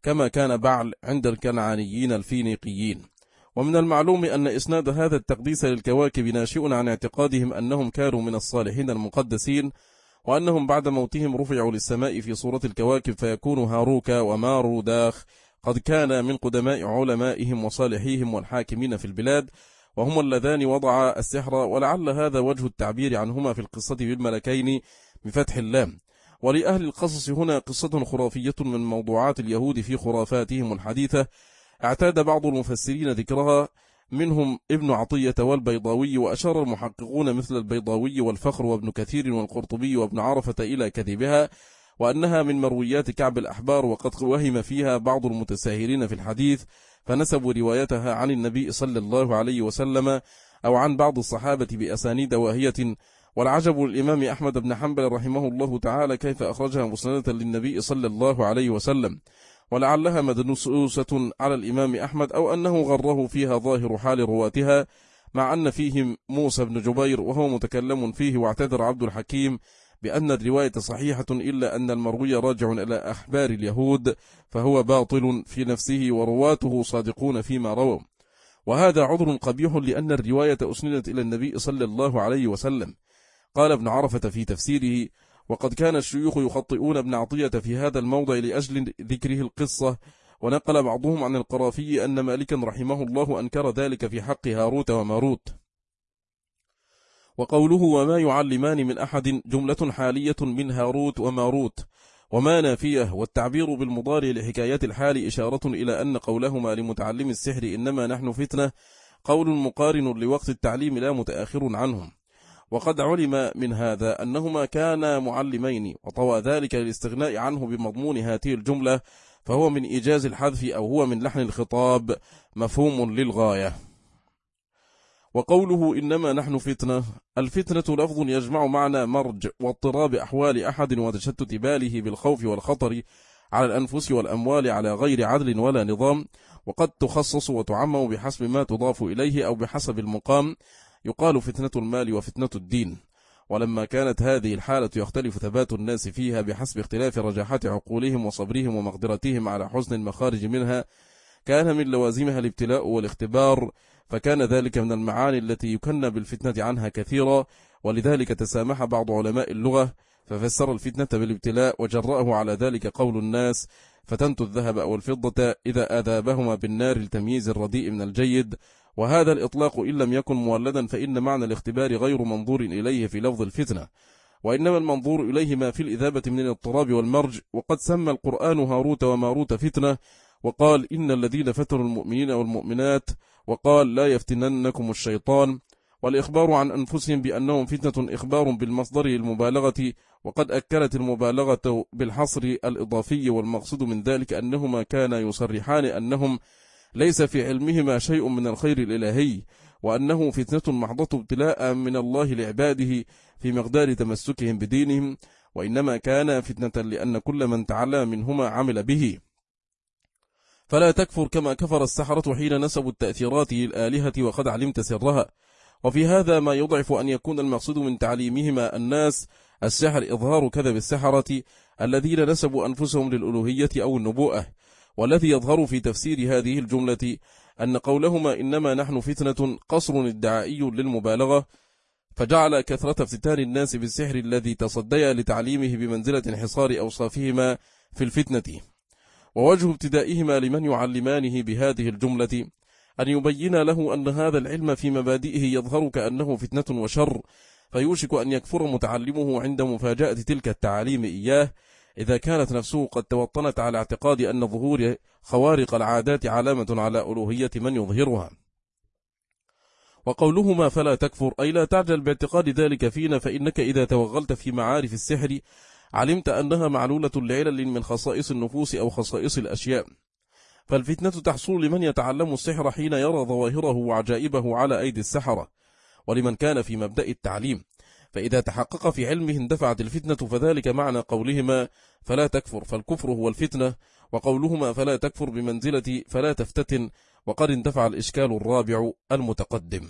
كما كان بعل عند الكنعانيين الفينيقيين. ومن المعلوم أن إسناد هذا التقديس للكواكب ناشئ عن اعتقادهم أنهم كانوا من الصالحين المقدسين، وأنهم بعد موتهم رفعوا للسماء في صورة الكواكب، فيكون هاروك وماروداخ قد كان من قدماء علمائهم وصالحيهم والحاكمين في البلاد، وهم اللذان وضعا السحر، ولعل هذا وجه التعبير عنهما في القصة بالملكين بفتح اللام. ولأهل القصص هنا قصة خرافية من موضوعات اليهود في خرافاتهم الحديثة، اعتاد بعض المفسرين ذكرها، منهم ابن عطية والبيضاوي، وأشار المحققون مثل البيضاوي والفخر وابن كثير والقرطبي وابن عرفة إلى كذبها، وأنها من مرويات كعب الأحبار، وقد وهم فيها بعض المتساهلين في الحديث فنسبوا روايتها عن النبي صلى الله عليه وسلم أو عن بعض الصحابة بأسانيد واهية. والعجب للإمام أحمد بن حنبل رحمه الله تعالى كيف أخرجها مسندة للنبي صلى الله عليه وسلم، ولعلها مدنوسة على الإمام أحمد، أو أنه غره فيها ظاهر حال رواتها، مع أن فيهم موسى بن جبير وهو متكلم فيه. واعتذر عبد الحكيم بأن الرواية صحيحة، إلا أن المروي راجع إلى أخبار اليهود فهو باطل في نفسه، ورواته صادقون فيما رووا، وهذا عذر قبيح لأن الرواية أسندت إلى النبي صلى الله عليه وسلم. قال ابن عرفة في تفسيره: وقد كان الشيوخ يخطئون ابن عطية في هذا الموضع لأجل ذكره القصة. ونقل بعضهم عن القرافي أن مالكا رحمه الله أنكر ذلك في حق هاروت وماروت. وقوله وما يعلمان من أحد جملة حالية من هاروت وماروت، وما نافية، والتعبير بالمضارع لحكاية الحال إشارة إلى أن قولهما لمتعلم السحر إنما نحن فتنة قول مقارن لوقت التعليم لا متأخر عنهم. وقد علم من هذا أنهما كانا معلمين، وطوى ذلك للاستغناء عنه بمضمون هذه الجملة، فهو من إيجاز الحذف أو هو من لحن الخطاب مفهوم للغاية. وقوله إنما نحن فتنة، الفتنة لفظ يجمع معنى مرج واضطراب أحوال أحد وتشتت باله بالخوف والخطر على الأنفس والأموال على غير عدل ولا نظام، وقد تخصص وتعمم بحسب ما تضاف إليه أو بحسب المقام، يقال فتنة المال وفتنة الدين. ولما كانت هذه الحالة يختلف ثبات الناس فيها بحسب اختلاف رجاحات عقولهم وصبرهم ومقدرتهم على حسن المخارج منها، كان من لوازمها الابتلاء والاختبار، فكان ذلك من المعاني التي يكن بالفتنة عنها كثيرا. ولذلك تسامح بعض علماء اللغة ففسر الفتنة بالابتلاء، وجرأه على ذلك قول الناس: فتنت الذهب أو الفضة إذا أذابهما بالنار لتمييز الرديء من الجيد. وهذا الإطلاق إن لم يكن مولدا، فإن معنى الاختبار غير منظور إليه في لفظ الفتنة، وإنما المنظور إليه ما في الإذابة من الاضطراب والمرج. وقد سمى القرآن هاروت وماروت فتنة، وقال إن الذين فتنوا المؤمنين والمؤمنات، وقال لا يفتننكم الشيطان. والإخبار عن أنفسهم بأنهم فتنة إخبار بالمصدر المبالغة، وقد أكلت المبالغة بالحصر الإضافي، والمقصود من ذلك أنهما كانا يصرحان أنهم ليس في علمهما شيء من الخير الإلهي، وأنه فتنة محضة ابتلاء من الله لعباده في مقدار تمسكهم بدينهم، وإنما كان فتنة لأن كل من تعلم منهما عمل به. فلا تكفر كما كفر السحرة حين نسبوا التأثيرات للآلهة وقد علمت سرها. وفي هذا ما يضعف أن يكون المقصود من تعليمهما الناس السحر إظهار كذب السحرة الذين نسبوا أنفسهم للألوهية أو النبوءة. والذي يظهر في تفسير هذه الجملة أن قولهما إنما نحن فتنة قصر ادعائي للمبالغة، فجعل كثرة افتتان الناس بالسحر الذي تصدي لتعليمه بمنزلة انحصار أوصافهما في الفتنة. ووجه ابتدائهما لمن يعلمانه بهذه الجملة أن يبين له أن هذا العلم في مبادئه يظهر كأنه فتنة وشر، فيوشك أن يكفر متعلمه عند مفاجأة تلك التعاليم إياه، إذا كانت نفسه قد توطنت على اعتقاد أن ظهور خوارق العادات علامة على ألوهية من يظهرها. وقولهما فلا تكفر أي لا تعجل باعتقاد ذلك فينا، فإنك إذا توغلت في معارف السحر علمت أنها معلولة لعلل من خصائص النفوس أو خصائص الأشياء. فالفتنة تحصل لمن يتعلم السحر حين يرى ظواهره وعجائبه على أيدي السحرة، ولمن كان في مبدأ التعليم، فإذا تحقق في علمه اندفعت الفتنة، فذلك معنى قولهما فلا تكفر، فالكفر هو الفتنة، وقولهما فلا تكفر بمنزلة فلا تفتتن، وقد اندفع الإشكال الرابع المتقدم.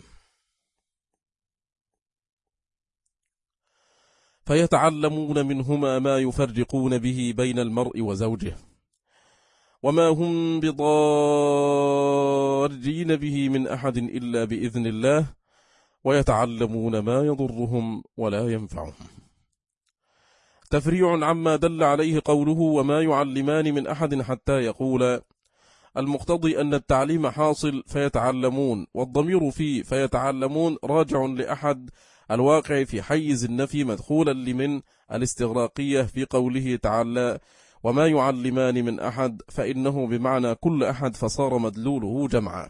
فيتعلمون منهما ما يفرقون به بين المرء وزوجه. وما هم بضارين به من أحد إلا بإذن الله ويتعلمون ما يضرهم ولا ينفعهم. تفريع عما دل عليه قوله وما يعلمان من أحد حتى يقولا، المقتضي أن التعليم حاصل فيتعلمون، والضمير فيه فيتعلمون راجع لأحد الواقع في حيز النفي مدخولا لمن الاستغراقية في قوله تعالى وما يعلمان من أحد، فإنه بمعنى كل أحد فصار مدلوله جمعا.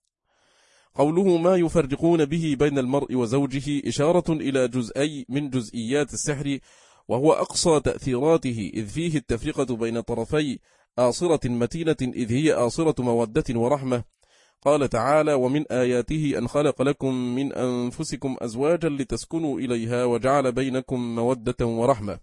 قوله ما يفرقون به بين المرء وزوجه إشارة إلى جزئي من جزئيات السحر، وهو أقصى تأثيراته، إذ فيه التفرقة بين طرفي آصرة متينة، إذ هي آصرة مودة ورحمة. قال تعالى ومن آياته أن خلق لكم من أنفسكم أزواجا لتسكنوا إليها وجعل بينكم مودة ورحمة،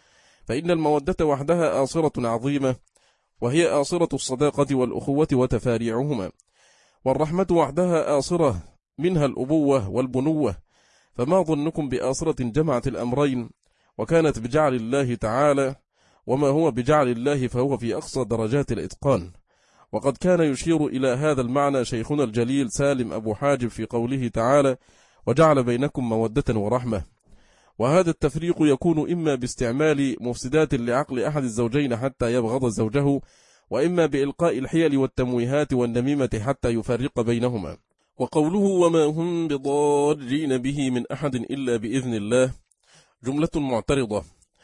فإن المودة وحدها آصرة عظيمة، وهي آصرة الصداقة والأخوة وتفاريعهما، والرحمة وحدها آصرة منها الأبوة والبنوة، فما ظنكم بآصرة جمعت الأمرين وكانت بجعل الله تعالى، وما هو بجعل الله فهو في أقصى درجات الإتقان. وقد كان يشير إلى هذا المعنى شيخنا الجليل سالم أبو حاجب في قوله تعالى وجعل بينكم مودة ورحمة. وهذا التفريق يكون إما باستعمال مفسدات لعقل أحد الزوجين حتى يبغض زوجه، وإما بإلقاء الحيل والتمويهات والنميمة حتى يفرق بينهما. وقوله وما هم بضارين به من أحد إلا بإذن الله جملة معترضة،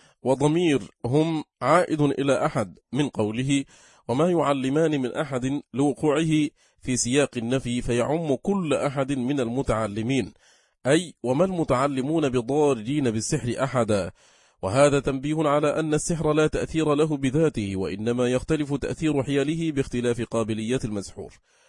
وضمير هم عائد إلى أحد من قوله وما يعلمان من أحد لوقوعه في سياق النفي، فيعم كل أحد من المتعلمين، أي وما المتعلمون بضارين بالسحر أحدا. وهذا تنبيه على أن السحر لا تأثير له بذاته، وإنما يختلف تأثير حيله باختلاف قابلية المسحور،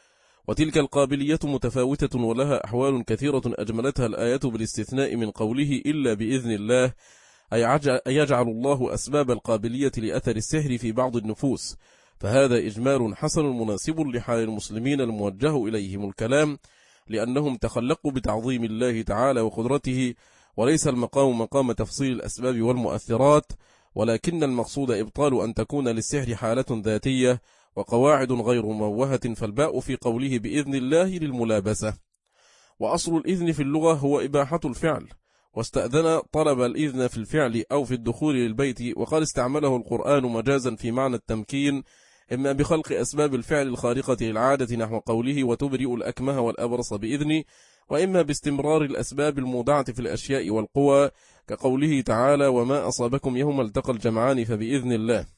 وتلك القابلية متفاوتة ولها أحوال كثيرة أجملتها الآية بالاستثناء من قوله إلا بإذن الله، أي يجعل الله أسباب القابلية لأثر السحر في بعض النفوس، فهذا إجمال حسن مناسب لحال المسلمين الموجه إليهم الكلام، لأنهم تخلقوا بتعظيم الله تعالى وقدرته، وليس المقام مقام تفصيل الأسباب والمؤثرات، ولكن المقصود إبطال أن تكون للسحر حالة ذاتية وقواعد غير موهة، فالباء في قوله بإذن الله للملابسة. وأصل الإذن في اللغة هو إباحة الفعل، واستأذن طلب الإذن في الفعل أو في الدخول للبيت، وقد استعمله القرآن مجازا في معنى التمكين، إما بخلق أسباب الفعل الخارقة للعادة نحو قوله وتبرئ الأكمه والأبرص بإذني، وإما باستمرار الأسباب المودعة في الأشياء والقوى كقوله تعالى وما أصابكم يوم التقى الجمعان فبإذن الله.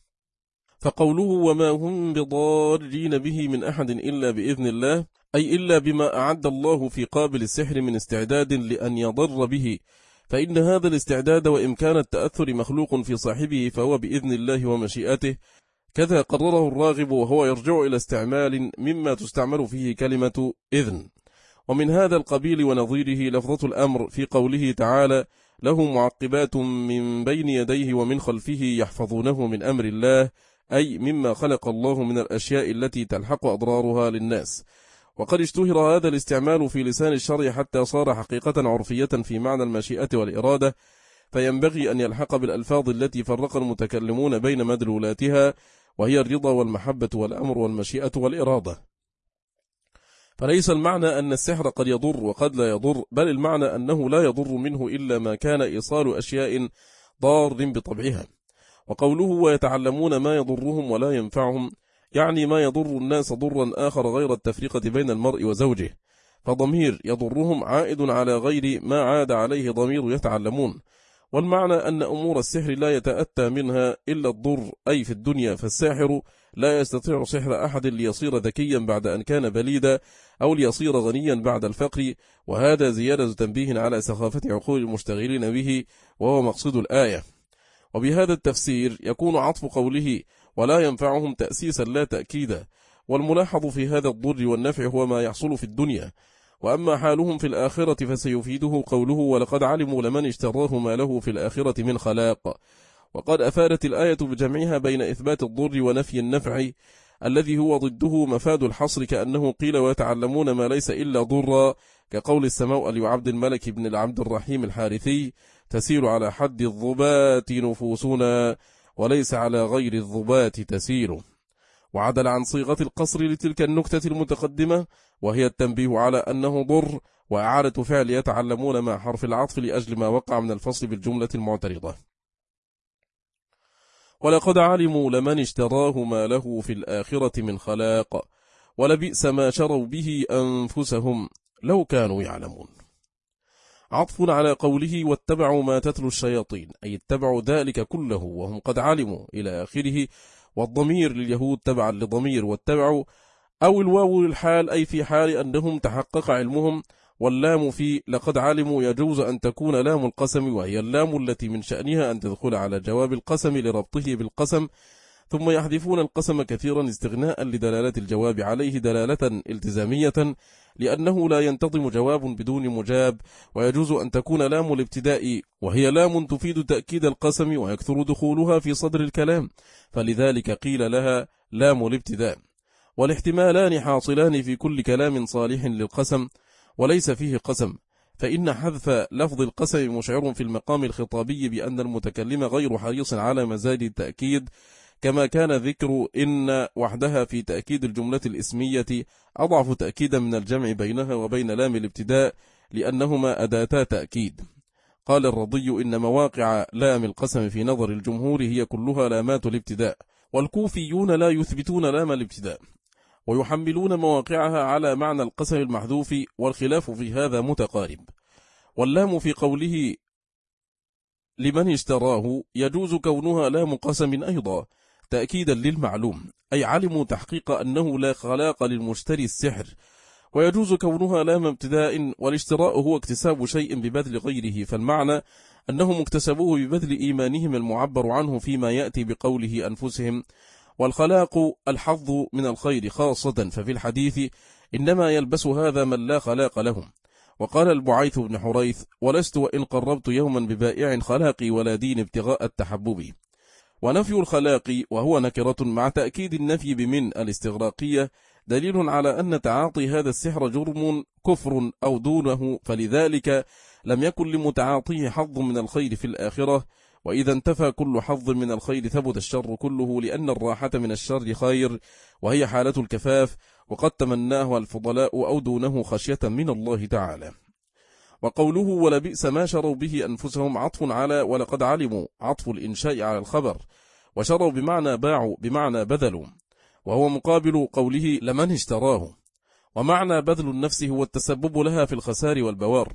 فقوله وما هم بضارين به من أحد إلا بإذن الله، أي إلا بما أعد الله في قابل السحر من استعداد لأن يضر به، فإن هذا الاستعداد وإمكان التأثر مخلوق في صاحبه فهو بإذن الله ومشيئته، كذا قرره الراغب، وهو يرجع إلى استعمال مما تستعمل فيه كلمة إذن. ومن هذا القبيل ونظيره لفظة الأمر في قوله تعالى له معقبات من بين يديه ومن خلفه يحفظونه من أمر الله، أي مما خلق الله من الأشياء التي تلحق أضرارها للناس. وقد اشتهر هذا الاستعمال في لسان الشرع حتى صار حقيقة عرفية في معنى المشيئة والإرادة، فينبغي أن يلحق بالألفاظ التي فرق المتكلمون بين مدلولاتها، وهي الرضا والمحبة والأمر والمشيئة والإرادة. فليس المعنى أن السحر قد يضر وقد لا يضر، بل المعنى أنه لا يضر منه إلا ما كان إيصال أشياء ضار بطبعها. وقوله ويتعلمون ما يضرهم ولا ينفعهم، يعني ما يضر الناس ضرا آخر غير التفرقة بين المرء وزوجه، فضمير يضرهم عائد على غير ما عاد عليه ضمير يتعلمون. والمعنى أن أمور السحر لا يتأتى منها إلا الضر، أي في الدنيا، فالساحر لا يستطيع سحر أحد ليصير ذكيا بعد أن كان بليدا، أو ليصير غنيا بعد الفقر، وهذا زيادة تنبيه على سخافة عقول المشتغلين به، وهو مقصود الآية. وبهذا التفسير يكون عطف قوله ولا ينفعهم تأسيسا لا تأكيدا، والملاحظ في هذا الضر والنفع هو ما يحصل في الدنيا، وأما حالهم في الآخرة فسيفيده قوله ولقد علموا لمن اشتراه ما له في الآخرة من خلاق. وقد أفادت الآية بجمعها بين إثبات الضر ونفي النفع الذي هو ضده مفاد الحصر، كأنه قيل ويتعلمون ما ليس إلا ضرا، كقول السماء لعبد الملك بن العبد الرحيم الحارثي تسير على حد الضبات نفوسنا وليس على غير الضبات تسير. وعدل عن صيغة القصر لتلك النكتة المتقدمة، وهي التنبيه على أنه ضر، وإعادة فعل يتعلمون مع حرف العطف لأجل ما وقع من الفصل بالجملة المعترضة. ولقد علموا لمن اشتراه ما له في الآخرة من خلاق ولبئس ما شروا به أنفسهم لو كانوا يعلمون. عطف على قوله واتبعوا ما تتلو الشياطين، أي اتبعوا ذلك كله وهم قد علموا إلى آخره، والضمير لليهود تبعا لضمير واتبعوا، أو الواو للحال أي في حال أنهم تحقق علمهم، واللام في لقد علموا يجوز أن تكون لام القسم، وهي اللام التي من شأنها أن تدخل على جواب القسم لربطه بالقسم، ثم يحذفون القسم كثيرا استغناء لدلالة الجواب عليه دلالة التزامية، لأنه لا ينتظم جواب بدون مجاب. ويجوز أن تكون لام الابتداء، وهي لام تفيد تأكيد القسم ويكثر دخولها في صدر الكلام، فلذلك قيل لها لام الابتداء. والاحتمالان حاصلان في كل كلام صالح للقسم وليس فيه قسم، فإن حذف لفظ القسم مشعر في المقام الخطابي بأن المتكلم غير حريص على مزاج التأكيد، كما كان ذكر إن وحدها في تأكيد الجملة الإسمية أضعف تأكيدا من الجمع بينها وبين لام الابتداء، لأنهما أداتا تأكيد. قال الرضي إن مواقع لام القسم في نظر الجمهور هي كلها لامات الابتداء، والكوفيون لا يثبتون لام الابتداء ويحملون مواقعها على معنى القسم المحذوف، والخلاف في هذا متقارب. واللام في قوله لمن اشتراه يجوز كونها لام قسم أيضا تأكيدا للمعلوم، أي علموا تحقيق أنه لا خلاق للمشتري السحر، ويجوز كونها لام ابتداء، والاشتراء هو اكتساب شيء ببذل غيره، فالمعنى أنهم اكتسبوه ببذل إيمانهم المعبر عنه فيما يأتي بقوله أنفسهم. والخلاق الحظ من الخير خاصة، ففي الحديث إنما يلبس هذا من لا خلاق لهم. وقال البعيث بن حريث ولست وإن قربت يوما ببائع خلاقي ولا دين ابتغاء التحبب. ونفي الخلاق وهو نكرة مع تأكيد النفي بمن الاستغراقية دليل على أن تعاطي هذا السحر جرم كفر أو دونه، فلذلك لم يكن لمتعاطيه حظ من الخير في الآخرة، وإذا انتفى كل حظ من الخير ثبت الشر كله، لأن الراحة من الشر خير وهي حالة الكفاف، وقد تمناه الفضلاء أو دونه خشية من الله تعالى. وقوله ولبئس ما شروا به أنفسهم عطف على ولقد علموا، عطف الإنشاء على الخبر، وشروا بمعنى باعوا بمعنى بذلوا، وهو مقابل قوله لمن اشتراه، ومعنى بذل النفس هو التسبب لها في الخسار والبوار.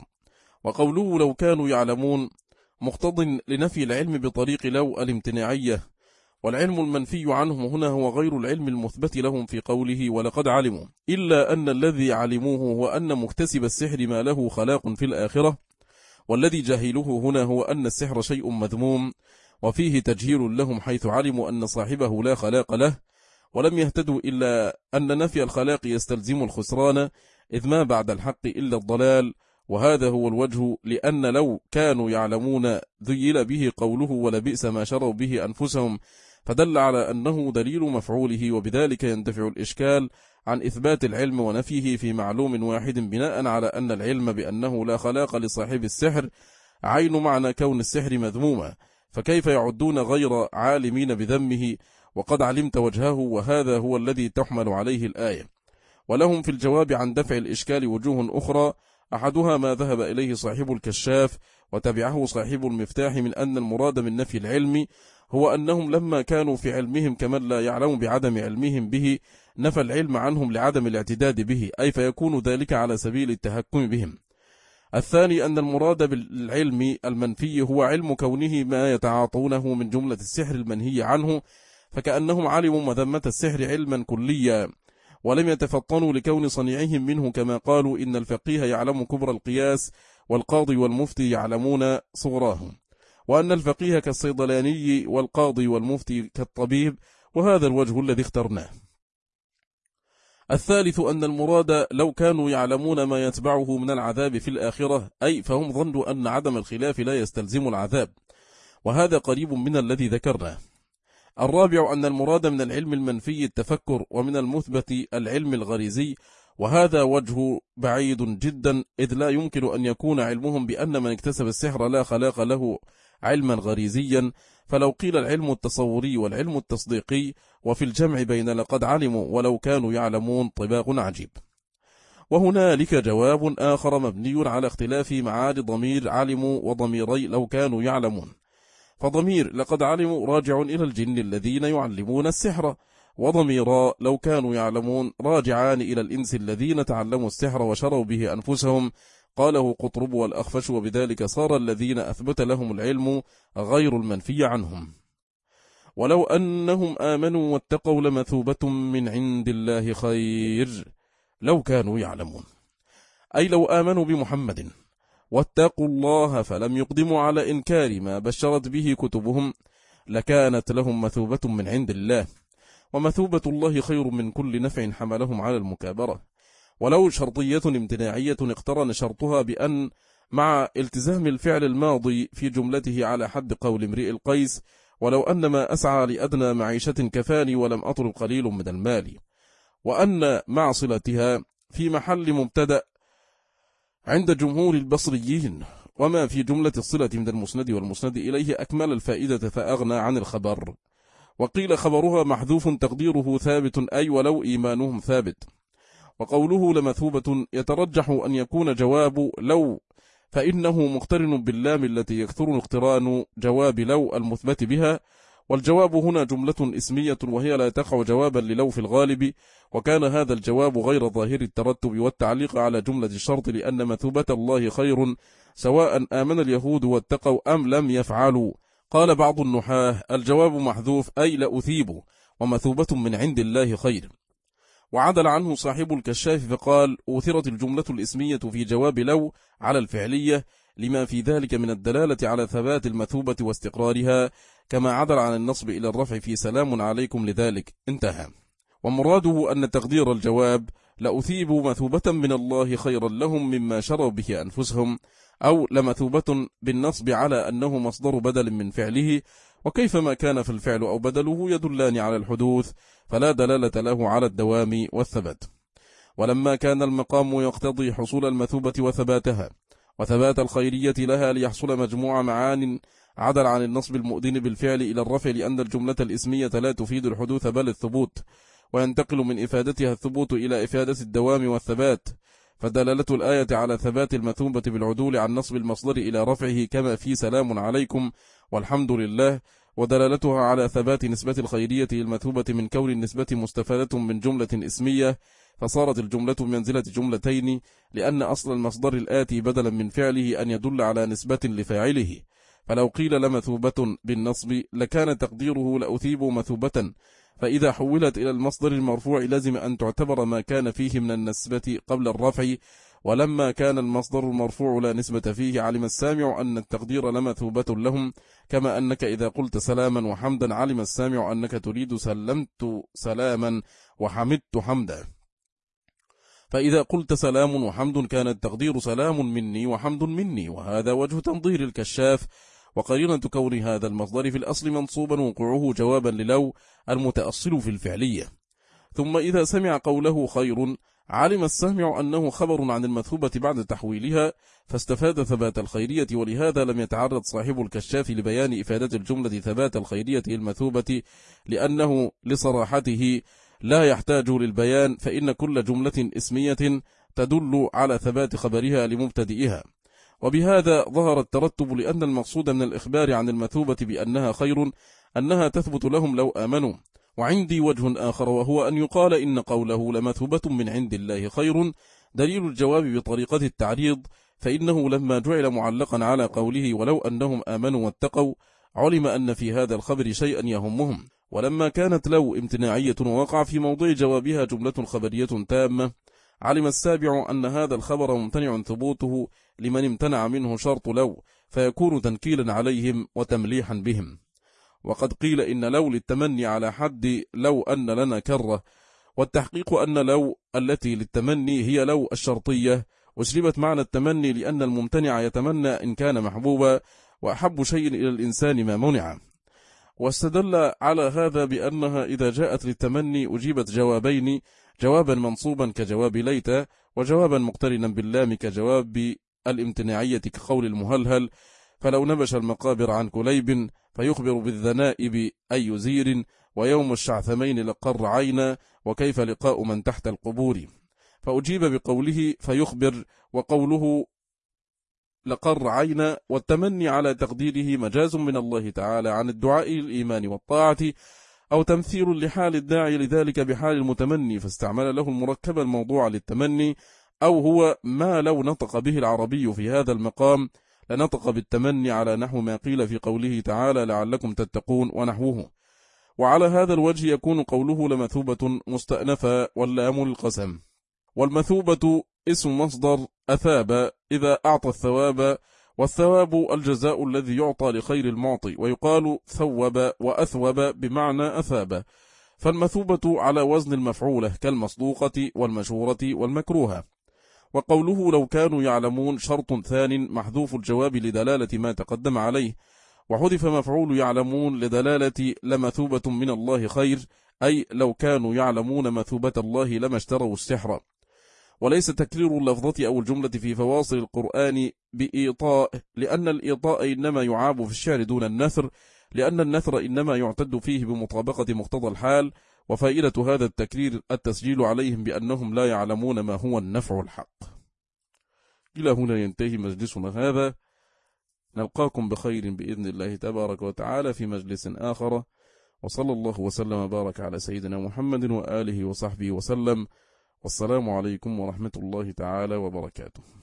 وقوله لو كانوا يعلمون مقتض لنفي العلم بطريق لو الامتناعية، والعلم المنفي عنهم هنا هو غير العلم المثبت لهم في قوله ولقد علموا، إلا أن الذي علموه هو أن مكتسب السحر ما له خلاق في الآخرة، والذي جاهلوه هنا هو أن السحر شيء مذموم، وفيه تجهيل لهم حيث علموا أن صاحبه لا خلاق له، ولم يهتدوا إلا أن نفي الخلاق يستلزم الخسران، إذ ما بعد الحق إلا الضلال، وهذا هو الوجه، لأن لو كانوا يعلمون ذيل به قوله ولبئس ما شروا به أنفسهم، فدل على أنه دليل مفعوله، وبذلك يندفع الإشكال عن إثبات العلم ونفيه في معلوم واحد، بناء على أن العلم بأنه لا خلاق لصاحب السحر عين معنى كون السحر مذموما، فكيف يعدون غير عالمين بذمه وقد علمت وجهه؟ وهذا هو الذي تحمل عليه الآية. ولهم في الجواب عن دفع الإشكال وجوه أخرى، أحدها ما ذهب إليه صاحب الكشاف وتبعه صاحب المفتاح من أن المراد من نفي العلم هو أنهم لما كانوا في علمهم كمن لا يعلم بعدم علمهم به، نفى العلم عنهم لعدم الاعتداد به، أي فيكون ذلك على سبيل التهكم بهم. الثاني أن المراد بالعلم المنفي هو علم كونه ما يتعاطونه من جملة السحر المنهي عنه، فكأنهم علموا مذمة السحر علما كليا ولم يتفطنوا لكون صنيعهم منه، كما قالوا إن الفقيه يعلم كبر القياس والقاضي والمفتي يعلمون صغراه، وأن الفقيه كالصيدلاني والقاضي والمفتي كالطبيب، وهذا الوجه الذي اخترناه. الثالث أن المراد لو كانوا يعلمون ما يتبعه من العذاب في الآخرة، أي فهم ظنوا أن عدم الخلاف لا يستلزم العذاب، وهذا قريب من الذي ذكرناه. الرابع أن المراد من العلم المنفي التفكر، ومن المثبت العلم الغريزي، وهذا وجه بعيد جدا، إذ لا يمكن أن يكون علمهم بأن من اكتسب السحر لا خلاق له علما غريزيا، فلو قيل العلم التصوري والعلم التصديقي، وفي الجمع بين لقد علموا ولو كانوا يعلمون طباق عجيب. وهنالك جواب آخر مبني على اختلاف معاني ضمير علموا وضميري لو كانوا يعلمون، فضمير لقد علموا راجع إلى الجن الذين يعلمون السحر، وضميرا لو كانوا يعلمون راجعان إلى الإنس الذين تعلموا السحر وشروا به أنفسهم. قاله قطرب والأخفش، وبذلك صار الذين أثبت لهم العلم غير المنفي عنهم. ولو أنهم آمنوا واتقوا لمثوبة من عند الله خير لو كانوا يعلمون، أي لو آمنوا بمحمد واتقوا الله فلم يقدموا على إنكار ما بشرت به كتبهم لكانت لهم مثوبة من عند الله، ومثوبة الله خير من كل نفع حملهم على المكابرة. ولو شرطية امتناعية اقترن شرطها بأن مع التزام الفعل الماضي في جملته على حد قول امرئ القيس: ولو أن ما أسعى لأدنى معيشة كفاني ولم أطلب قليل من المال، وأن مع صلتها في محل مبتدأ عند جمهور البصريين، وما في جملة الصلة من المسند والمسند إليه أكمل الفائدة فأغنى عن الخبر. وقيل خبرها محذوف تقديره ثابت، أي ولو إيمانهم ثابت. وقوله لمثوبة يترجح أن يكون جواب لو، فإنه مقترن باللام التي يكثر اقتران جواب لو المثبت بها، والجواب هنا جملة اسمية وهي لا تقع جوابا للو في الغالب، وكان هذا الجواب غير ظاهر الترتب والتعليق على جملة الشرط، لأن مثوبة الله خير سواء آمن اليهود واتقوا أم لم يفعلوا. قال بعض النحاة: الجواب محذوف أي لأثيب، ومثوبة من عند الله خير. وعدل عنه صاحب الكشاف فقال: أوثرت الجملة الاسمية في جواب لو على الفعلية لما في ذلك من الدلالة على ثبات المثوبة واستقرارها، كما عدل عن النصب إلى الرفع في سلام عليكم لذلك. انتهى. ومراده أن تقدير الجواب لأثيبوا مثوبة من الله خيرا لهم مما شروا به أنفسهم، أو لمثوبة بالنصب على أنه مصدر بدل من فعله، وكيفما كان في الفعل أو بدله يدلان على الحدوث، فلا دلالة له على الدوام والثبات. ولما كان المقام يقتضي حصول المثوبة وثباتها وثبات الخيرية لها ليحصل مجموع معان، عدل عن النصب المؤذن بالفعل إلى الرفع، لأن الجملة الاسمية لا تفيد الحدوث بل الثبوت، وينتقل من إفادتها الثبوت إلى إفادة الدوام والثبات، فدلالة الآية على ثبات المثوبة بالعدول عن نصب المصدر إلى رفعه كما في سلام عليكم والحمد لله، ودلالتها على ثبات نسبة الخيرية للمثوبة من كون النسبة مستفادة من جملة اسمية، فصارت الجملة بمنزلة جملتين، لأن أصل المصدر الآتي بدلا من فعله أن يدل على نسبة لفاعله. فلو قيل لمثوبة بالنصب لكان تقديره لأثيب مثوبة، فإذا حولت إلى المصدر المرفوع لازم أن تعتبر ما كان فيه من النسبة قبل الرفع، ولما كان المصدر المرفوع لا نسبة فيه علم السامع أن التقدير لمثوبة لهم، كما أنك إذا قلت سلاما وحمدا علم السامع أنك تريد سلمت سلاما وحمدت حمدا. فإذا قلت سلام وحمد كان التقدير سلام مني وحمد مني، وهذا وجه تنظير الكشاف. وقرينة كون هذا المصدر في الأصل منصوبا وقوعه جوابا للو المتأصل في الفعلية. ثم إذا سمع قوله خير علم السامع أنه خبر عن المثوبة بعد تحويلها، فاستفاد ثبات الخيرية، ولهذا لم يتعرض صاحب الكشاف لبيان إفادة الجملة ثبات الخيرية المثوبة، لأنه لصراحته لا يحتاج للبيان، فإن كل جملة اسمية تدل على ثبات خبرها لمبتدئها. وبهذا ظهر الترتب، لأن المقصود من الإخبار عن المثوبة بأنها خير أنها تثبت لهم لو آمنوا. وعندي وجه آخر، وهو أن يقال إن قوله لمثوبة من عند الله خير دليل الجواب بطريقة التعريض، فإنه لما جعل معلقا على قوله ولو أنهم آمنوا واتقوا علم أن في هذا الخبر شيئا يهمهم، ولما كانت لو امتناعية ووقع في موضع جوابها جملة خبرية تامة علم السابع أن هذا الخبر ممتنع ثبوته لمن امتنع منه شرط لو، فيكون تنكيلا عليهم وتمليحا بهم. وقد قيل إن لو للتمني على حد لو أن لنا كرة، والتحقيق أن لو التي للتمني هي لو الشرطية أشربت معنى التمني، لأن الممتنع يتمنى إن كان محبوبا، وأحب شيء إلى الإنسان ما منع. واستدل على هذا بأنها إذا جاءت للتمني أجيبت جوابين، جوابا منصوبا كجواب ليت، وجوابا مقترنا باللام كجواب الامتناعية كقول المهلهل، فلو نبش المقابر عن كليب فيخبر بالذنائب أي زير، ويوم الشعثمين لقر عينا، وكيف لقاء من تحت القبور. فأجيب بقوله فيخبر، وقوله لقر عينا والتمني على تقديره مجاز من الله تعالى عن الدعاء للإيمان والطاعة، أو تمثيل لحال الداعي لذلك بحال المتمني، فاستعمل له المركب الموضوع للتمني، أو هو ما لو نطق به العربي في هذا المقام لنطق بالتمني على نحو ما قيل في قوله تعالى لعلكم تتقون ونحوه. وعلى هذا الوجه يكون قوله لمثوبة مستأنفة واللام القسم. والمثوبة اسم مصدر أثاب إذا أعطى الثواب، والثواب الجزاء الذي يعطى لخير المعطي، ويقال ثوب وأثوب بمعنى أثاب. فالمثوبة على وزن المفعولة كالمصدوقة والمشهورة والمكروهة. وقوله لو كانوا يعلمون شرط ثان محذوف الجواب لدلالة ما تقدم عليه، وحذف مفعول يعلمون لدلالة لمثوبة من الله خير، أي لو كانوا يعلمون مثوبة الله لما اشتروا السحر. وليس تكرير اللفظة أو الجملة في فواصل القرآن بإيطاء، لأن الإيطاء إنما يعاب في الشعر دون النثر، لأن النثر إنما يعتد فيه بمطابقة مقتضى الحال. وفائدة هذا التكرير التسجيل عليهم بأنهم لا يعلمون ما هو النفع الحق. إلى هنا ينتهي مجلسنا هذا، نلقاكم بخير بإذن الله تبارك وتعالى في مجلس آخر، وصلى الله وسلم وبارك على سيدنا محمد وآله وصحبه وسلم، والسلام عليكم ورحمة الله تعالى وبركاته.